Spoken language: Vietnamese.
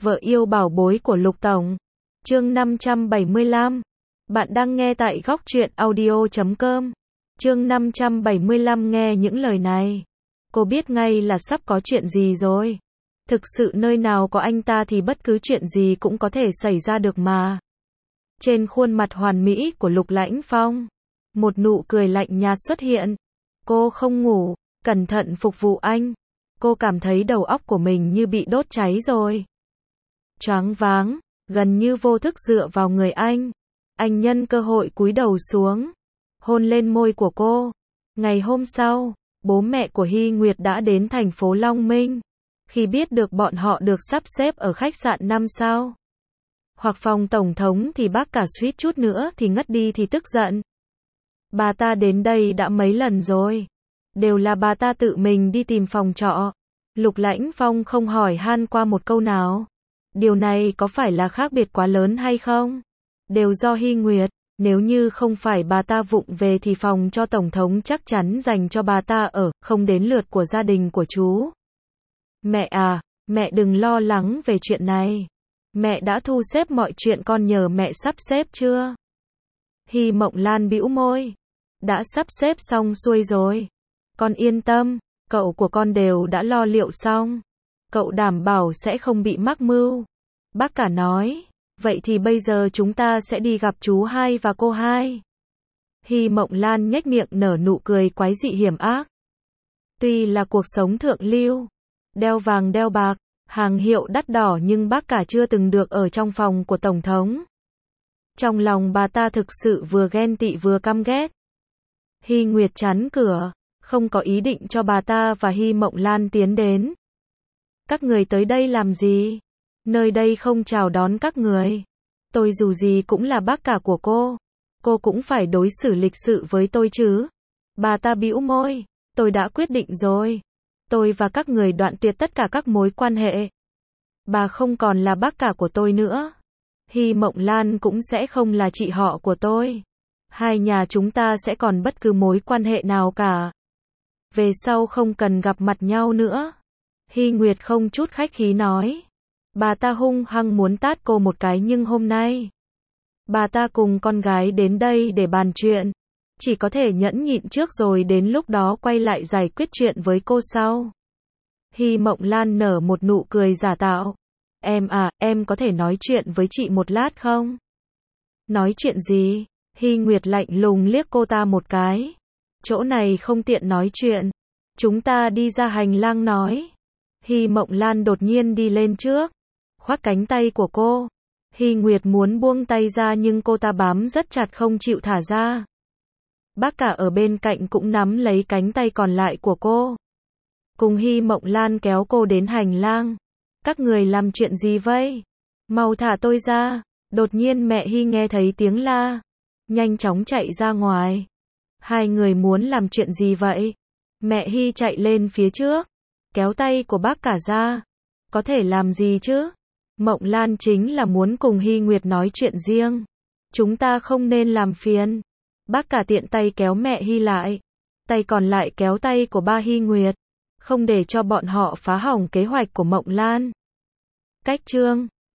Vợ yêu bảo bối của Lục Tổng. Chương 575. Bạn đang nghe tại góc truyện audio.com. Chương 575 nghe những lời này. Cô biết ngay là sắp có chuyện gì rồi. Thực sự nơi nào có anh ta thì bất cứ chuyện gì cũng có thể xảy ra được mà. Trên khuôn mặt hoàn mỹ của Lục Lãnh Phong, một nụ cười lạnh nhạt xuất hiện. Cô không ngủ, cẩn thận phục vụ anh. Cô cảm thấy đầu óc của mình như bị đốt cháy rồi. Choáng váng, gần như vô thức dựa vào người anh. Anh nhân cơ hội cúi đầu xuống, hôn lên môi của cô. Ngày hôm sau, bố mẹ của Hy Nguyệt đã đến thành phố Long Minh. Khi biết được bọn họ được sắp xếp ở khách sạn 5 sao hoặc phòng tổng thống thì bác cả suýt chút nữa thì ngất đi thì tức giận. Bà ta đến đây đã mấy lần rồi. Đều là bà ta tự mình đi tìm phòng trọ. Lục Lãnh Phong không hỏi han qua một câu nào. Điều này có phải là khác biệt quá lớn hay không? Đều do Hy Nguyệt. Nếu như không phải bà ta vụng về thì phòng cho tổng thống chắc chắn dành cho bà ta ở, không đến lượt của gia đình của chú. Mẹ à, mẹ đừng lo lắng về chuyện này. Mẹ đã thu xếp mọi chuyện, con nhờ mẹ sắp xếp chưa? Hy Mộng Lan bĩu môi. Đã sắp xếp xong xuôi rồi. Con yên tâm, cậu của con đều đã lo liệu xong. Cậu đảm bảo sẽ không bị mắc mưu. Bác cả nói, vậy thì bây giờ chúng ta sẽ đi gặp chú hai và cô hai. Hy Mộng Lan nhếch miệng nở nụ cười quái dị hiểm ác. Tuy là cuộc sống thượng lưu, đeo vàng đeo bạc, hàng hiệu đắt đỏ nhưng bác cả chưa từng được ở trong phòng của tổng thống. Trong lòng bà ta thực sự vừa ghen tị vừa căm ghét. Hy Nguyệt chắn cửa, không có ý định cho bà ta và Hy Mộng Lan tiến đến. Các người tới đây làm gì? Nơi đây không chào đón các người. Tôi dù gì cũng là bác cả của cô cũng phải đối xử lịch sự với tôi chứ. Bà ta bĩu môi, tôi đã quyết định rồi. Tôi và các người đoạn tuyệt tất cả các mối quan hệ. Bà không còn là bác cả của tôi nữa. Hy Mộng Lan cũng sẽ không là chị họ của tôi. Hai nhà chúng ta sẽ còn bất cứ mối quan hệ nào cả. Về sau không cần gặp mặt nhau nữa. Hy Nguyệt không chút khách khí nói. Bà ta hung hăng muốn tát cô một cái nhưng hôm nay bà ta cùng con gái đến đây để bàn chuyện. Chỉ có thể nhẫn nhịn trước rồi đến lúc đó quay lại giải quyết chuyện với cô sau. Hy Mộng Lan nở một nụ cười giả tạo. Em à, em có thể nói chuyện với chị một lát không? Nói chuyện gì? Hy Nguyệt lạnh lùng liếc cô ta một cái. Chỗ này không tiện nói chuyện. Chúng ta đi ra hành lang nói. Hy Mộng Lan đột nhiên đi lên trước, khoác cánh tay của cô. Hy Nguyệt muốn buông tay ra nhưng cô ta bám rất chặt không chịu thả ra. Bác cả ở bên cạnh cũng nắm lấy cánh tay còn lại của cô. Cùng Hy Mộng Lan kéo cô đến hành lang. Các người làm chuyện gì vậy? Mau thả tôi ra. Đột nhiên mẹ Hy nghe thấy tiếng la, nhanh chóng chạy ra ngoài. Hai người muốn làm chuyện gì vậy? Mẹ Hy chạy lên phía trước, kéo tay của bác cả ra. Có thể làm gì chứ? Mộng Lan chính là muốn cùng Hy Nguyệt nói chuyện riêng. Chúng ta không nên làm phiền. Bác cả tiện tay kéo mẹ Hy lại. Tay còn lại kéo tay của ba Hy Nguyệt. Không để cho bọn họ phá hỏng kế hoạch của Mộng Lan. Cách chương